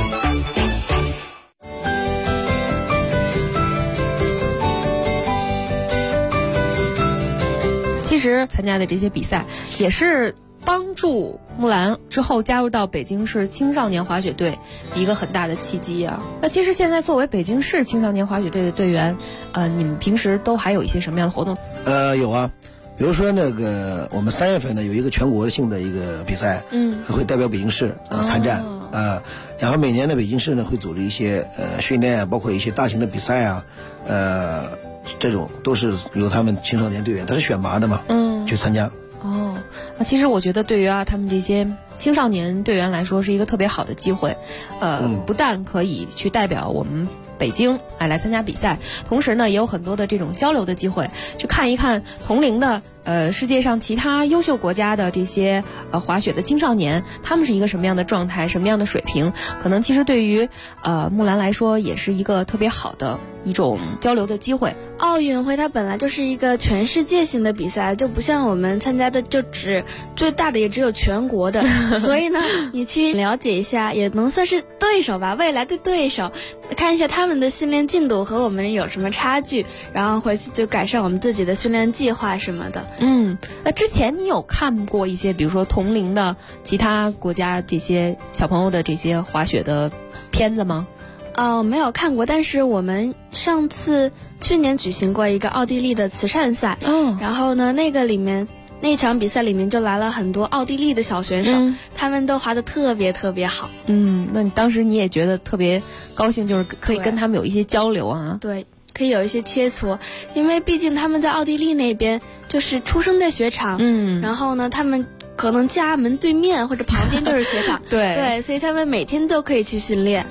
其实参加的这些比赛也是帮助木兰之后加入到北京市青少年滑雪队一个很大的契机啊。那其实现在作为北京市青少年滑雪队的队员，你们平时都还有一些什么样的活动？ 有啊，比如说那个我们3月份呢有一个全国性的一个比赛，会代表北京市参战然后每年的北京市呢会组织一些训练，包括一些大型的比赛啊，这种都是由他们青少年队员，他是选拔的嘛，去参加。 其实我觉得对于他们这些青少年队员来说是一个特别好的机会，不但可以去代表我们北京来参加比赛，同时呢也有很多的这种交流的机会，去看一看同龄的世界上其他优秀国家的这些滑雪的青少年，他们是一个什么样的状态，什么样的水平，可能其实对于木兰来说也是一个特别好的一种交流的机会。 奥运会它本来就是一个全世界性的比赛，就不像我们参加的就最大的也只有全国的所以呢你去了解一下也能算是对手吧，未来的对手，看一下他们的训练进度和我们有什么差距，然后回去就改善我们自己的训练计划什么的。 那之前你有看过一些比如说同龄的其他国家这些小朋友的这些滑雪的片子吗？ 没有看过，但是我们去年举行过一个奥地利的慈善赛，然后呢那场比赛里面就来了很多奥地利的小选手，他们都滑得特别特别好。 那你当时你也觉得特别高兴，就是可以跟他们有一些交流啊？ 对，可以有一些切磋，因为毕竟他们在奥地利那边就是出生在雪场，然后呢他们可能家门对面或者旁边就是雪场对，所以他们每天都可以去训练。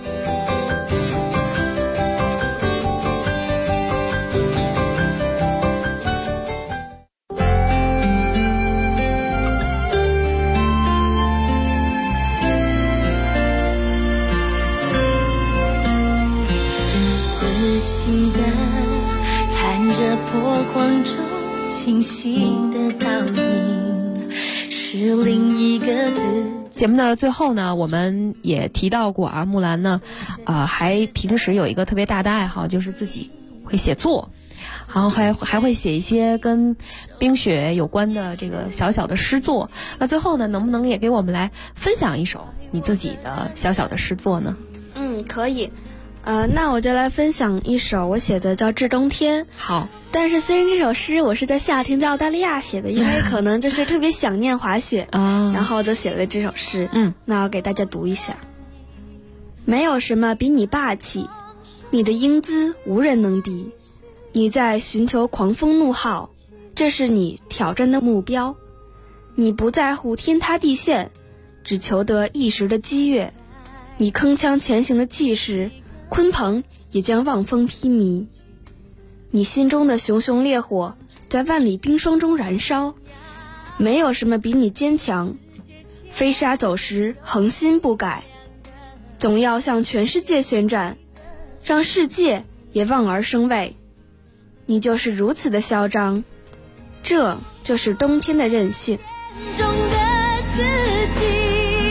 这波光中清晰的倒影是另一个字。 节目的最后呢，我们也提到过木兰呢，还平时有一个特别大的爱好，就是自己会写作，然后还会写一些跟冰雪有关的这个小小的诗作。那最后呢，能不能也给我们来分享一首你自己的小小的诗作呢？ 可以。那我就来分享一首我写的，叫《致冬天》。 好， 但是虽然这首诗我是在夏天在澳大利亚写的，因为可能就是特别想念滑雪然后就写了这首诗。那我给大家读一下。没有什么比你霸气，你的英姿无人能敌，你在寻求狂风怒号，这是你挑战的目标。你不在乎天塌地陷，只求得一时的激越。你铿锵前行的气势，鲲鹏也将望风披靡。你心中的熊熊烈火在万里冰霜中燃烧，没有什么比你坚强，飞沙走石恒心不改，总要向全世界宣战，让世界也望而生畏。你就是如此的嚣张，这就是冬天的任性。 中的自己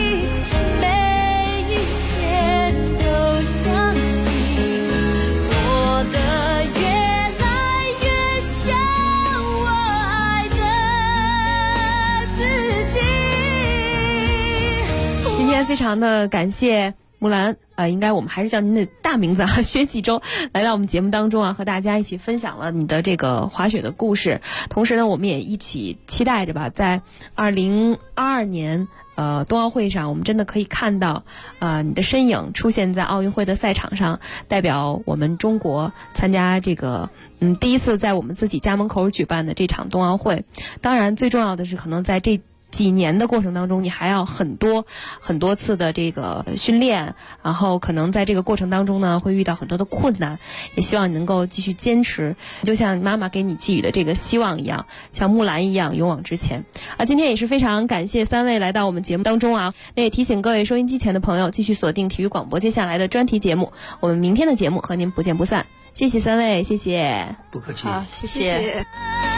非常的感谢木兰应该我们还是叫您的大名字薛继洲来到我们节目当中和大家一起分享了你的这个滑雪的故事。同时呢，我们也一起期待着吧，在2022年冬奥会上，我们真的可以看到你的身影出现在奥运会的赛场上，代表我们中国参加这个第一次在我们自己家门口举办的这场冬奥会。当然最重要的是，可能在这几年的过程当中，你还要很多次的这个训练，然后可能在这个过程当中呢会遇到很多的困难，也希望你能够继续坚持，就像妈妈给你寄予的这个希望一样，像木兰一样勇往直前。今天也是非常感谢3位来到我们节目当中那也提醒各位收音机前的朋友继续锁定体育广播接下来的专题节目，我们明天的节目和您不见不散。谢谢3位，谢谢。 不客气。 好，谢谢。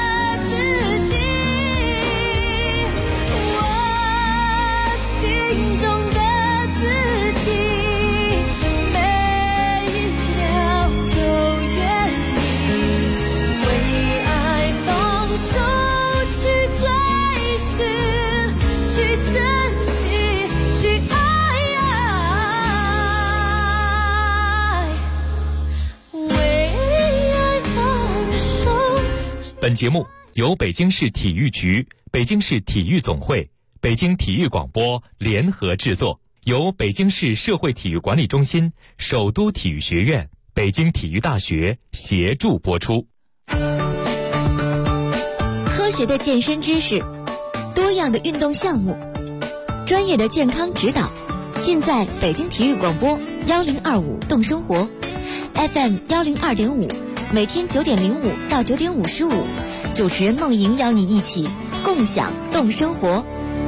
本节目由北京市体育局、北京市体育总会、北京体育广播联合制作，由北京市社会体育管理中心、首都体育学院、北京体育大学协助播出。 科学的健身知识，多样的运动项目，专业的健康指导，尽在北京体育广播1025动生活 FM 102.5，每天9点05到9点55，主持人梦莹邀你一起共享动生活。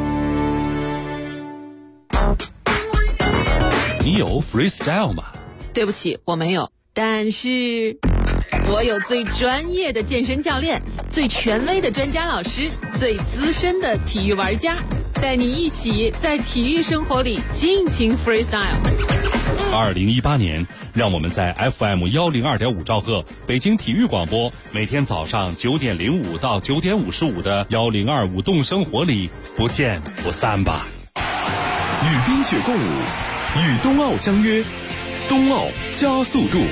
你有 freestyle 吗？ 对不起，我没有，但是我有最专业的健身教练，最权威的专家老师，最资深的体育玩家，带你一起在体育生活里尽情 freestyle。 2018年，让我们在 FM 102.5兆赫北京体育广播，每天早上9点05到9点55的1025动生活里不见不散吧。 与冰雪共舞，与冬奥相约，冬奥加速度。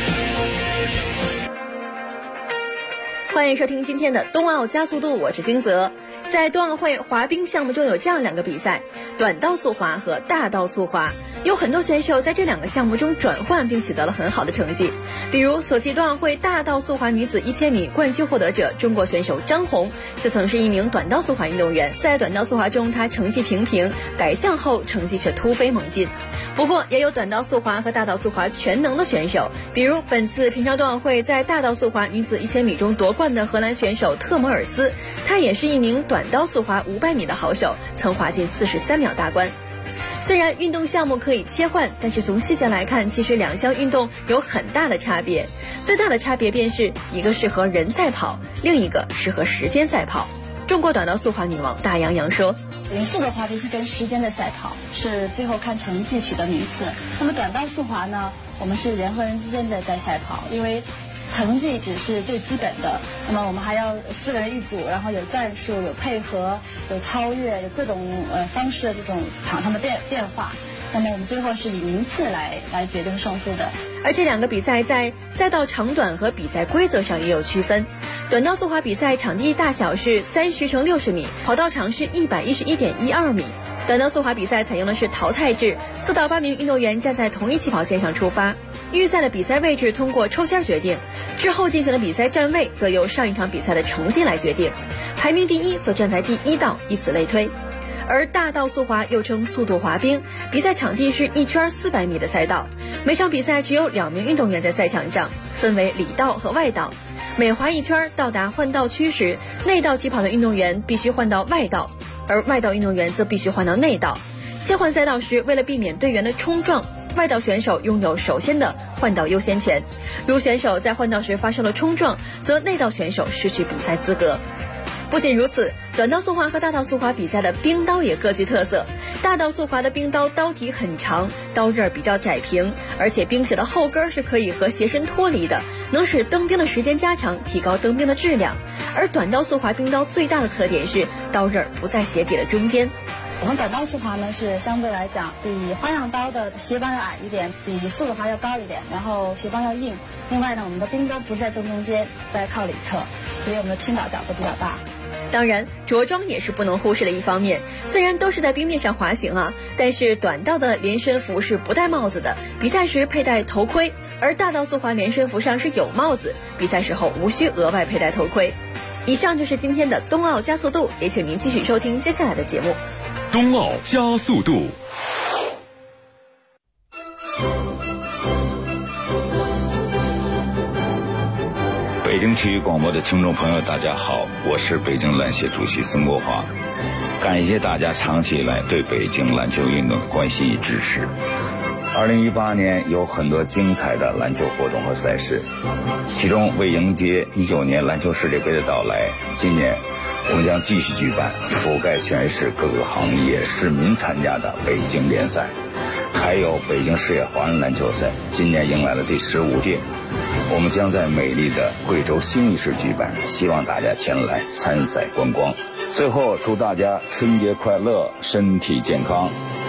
欢迎收听今天的冬奥加速度，我是金泽。在冬奥会滑冰项目中有这样2个比赛，短道速滑和大道速滑。有很多选手在这2个项目中转换并取得了很好的成绩，比如索契冬奥会大道速滑女子1000米冠军获得者中国选手张红，就曾是一名短道速滑运动员。在短道速滑中，她成绩平平，改项后成绩却突飞猛进。不过也有短道速滑和大道速滑全能的选手，比如本次平昌冬奥会在大道速滑女子1000米中夺冠的荷兰选手特摩尔斯，她也是一名短道速滑500米的好手，曾滑进43秒大关。虽然运动项目可以切换，但是从细节来看，其实2项运动有很大的差别。最大的差别便是一个适合人赛跑，另一个适合时间赛跑。中国短道速滑女王大杨洋说， 人速的滑冰是跟时间的赛跑，是最后看成绩取得名次。那么短道速滑呢，我们是人和人之间的在赛跑，因为成绩只是最基本的，那么我们还要4个人一组，然后有战术、有配合、有超越、有各种方式的这种场上的变化。那么我们最后是以名次来决定胜负的。 而这2个比赛在赛道长短和比赛规则上也有区分。短道速滑比赛场地大小是30×60米，跑道长是111.12米。短道速滑比赛采用的是淘汰制，4到8名运动员站在同一起跑线上出发，预赛的比赛位置通过抽签决定，之后进行的比赛站位则由上一场比赛的成绩来决定，排名第1则站在第1道，以此类推。而大道速滑又称速度滑冰，比赛场地是1圈400米的赛道，每场比赛只有2名运动员在赛场上，分为里道和外道。每滑1圈到达换道区时，内道起跑的运动员必须换到外道，而外道运动员则必须换到内道。切换赛道时，为了避免队员的冲撞，外道选手拥有首先的换道优先权，如选手在换道时发生了冲撞，则内道选手失去比赛资格。不仅如此，短道速滑和大道速滑比赛的冰刀也各具特色。大道速滑的冰刀刀体很长，刀刃比较窄平，而且冰鞋的后跟是可以和鞋身脱离的，能使蹬冰的时间加长，提高蹬冰的质量。而短道速滑冰刀最大的特点是刀刃不在鞋底的中间。 我们短道速滑呢是相对来讲比花样刀的鞋帮要矮一点，比速度滑要高一点，然后鞋帮要硬。另外呢，我们的冰刀不在正中间，在靠里侧，所以我们的倾倒角度比较大。 当然，着装也是不能忽视的一方面。虽然都是在冰面上滑行啊，但是短道的连身服是不戴帽子的，比赛时佩戴头盔；而大道速滑连身服上是有帽子，比赛时候无需额外佩戴头盔。以上就是今天的冬奥加速度，也请您继续收听接下来的节目。 冬奥加速度。 北京体育广播的听众朋友，大家好，我是北京篮协主席孙国华，感谢大家长期以来对北京篮球运动的关心与支持。2018年有很多精彩的篮球活动和赛事，其中为迎接19年篮球世界杯的到来，今年我们将继续举办覆盖全市各个行业市民参加的北京联赛，还有北京世界华人篮球赛，今年迎来了第15届。我们将在美丽的贵州兴义市举办，希望大家前来参赛观光。最后祝大家春节快乐，身体健康。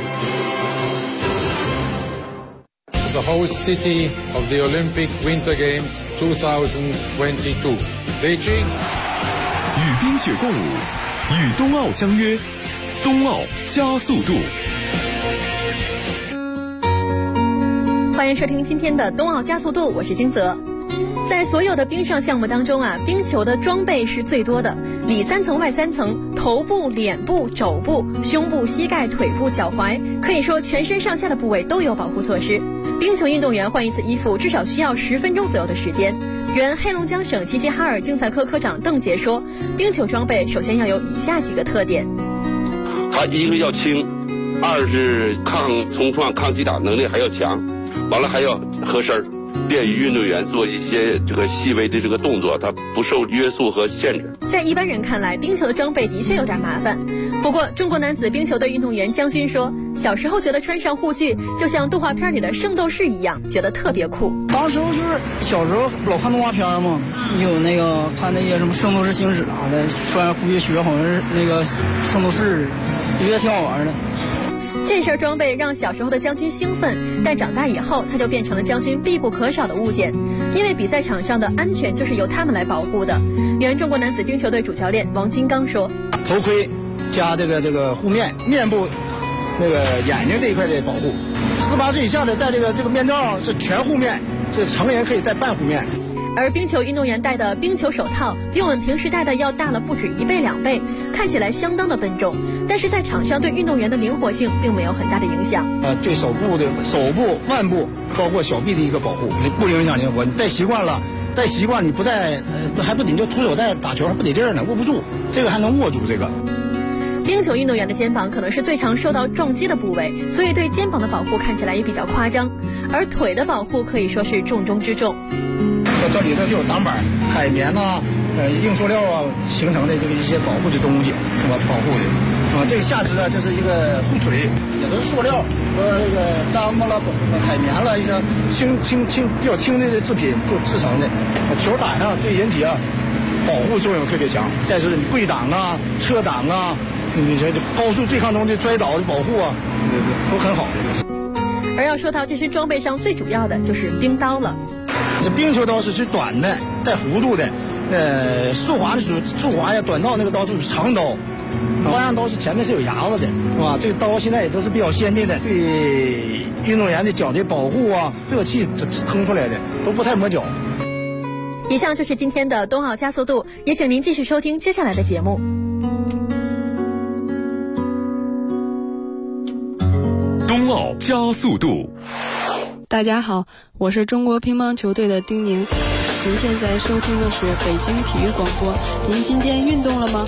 The host city of the Olympic Winter Games 2022, Beijing. 与冰雪共舞，与冬奥相约，冬奥加速度。 欢迎收听今天的冬奥加速度，我是金泽。在所有的冰上项目当中啊，冰球的装备是最多的，里3层外3层，头部、脸部、肘部、胸部、膝盖、腿部、脚踝，可以说全身上下的部位都有保护措施。冰球运动员换一次衣服至少需要10分钟左右的时间。原黑龙江省齐齐哈尔竞赛科科长邓杰说，冰球装备首先要有以下几个特点： 它一个要轻，二是抗冲撞、抗击打能力还要强，完了还要合身儿。便于运动员做一些这个细微的这个动作，它不受约束和限制。 在一般人看来，冰球的装备的确有点麻烦。不过，中国男子冰球队运动员姜军说，小时候觉得穿上护具就像动画片里的圣斗士一样，觉得特别酷。 当时就是小时候老看动画片嘛，有那个看那些什么圣斗士星矢啊的，穿护具学好像是那个圣斗士，觉得挺好玩的。 这身装备让小时候的姜军兴奋，但长大以后他就变成了姜军必不可少的物件，因为比赛场上的安全就是由他们来保护的。原中国男子冰球队主教练王金刚说， 头盔加这个护面，面部那个眼睛这一块的保护，18岁以下的戴这个面罩是全护面，这成人可以戴半护面。 而冰球运动员戴的冰球手套比我们平时戴的要大了不止1倍2倍，看起来相当的笨重，但是在场上对运动员的灵活性并没有很大的影响。 对手部、腕部，包括小臂的一个保护，不影响灵活。你戴习惯了，你不戴，还不得就徒手戴打球还不得劲儿呢，握不住，这个还能握住这个。 冰球运动员的肩膀可能是最常受到撞击的部位，所以对肩膀的保护看起来也比较夸张，而腿的保护可以说是重中之重。 这里头就有挡板、海绵呐、硬塑料啊形成的这个一些保护的东西，是吧？保护的这个下肢啊，这是一个护腿，也都是塑料和这个樟木了、海绵了一些比较轻的制品做制成的。球打上对人体啊保护作用特别强。再是跪挡啊、侧挡啊，你这高速对抗中的摔倒的保护啊，都很好的。 而要说到这身装备上最主要的就是冰刀了。 这冰球刀是短的，带弧度的，速滑的属于速滑呀，短道那个刀就是长刀，花样刀是前面是有牙子的，是吧？这个刀现在也都是比较先进的，对运动员的脚的保护啊，热气腾出来的都不太磨脚。 以上就是今天的冬奥加速度，也请您继续收听接下来的节目。 冬奥加速度。 大家好，我是中国乒乓球队的丁宁。您现在收听的是北京体育广播。您今天运动了吗？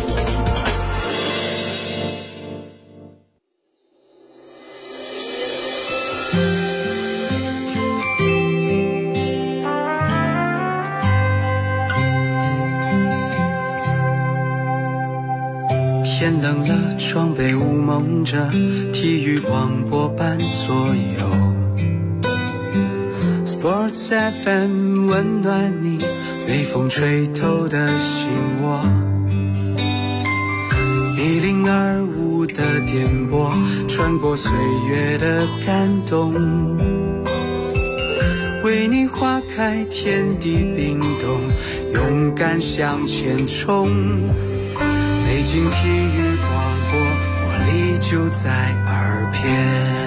天冷了，窗被雾蒙着，体育广播伴左右。Sports FM 温暖你，被风吹透的心窝。1025的电波，穿过岁月的感动，为你划开天地冰冻，勇敢向前冲。北京体育广播，活力就在耳边。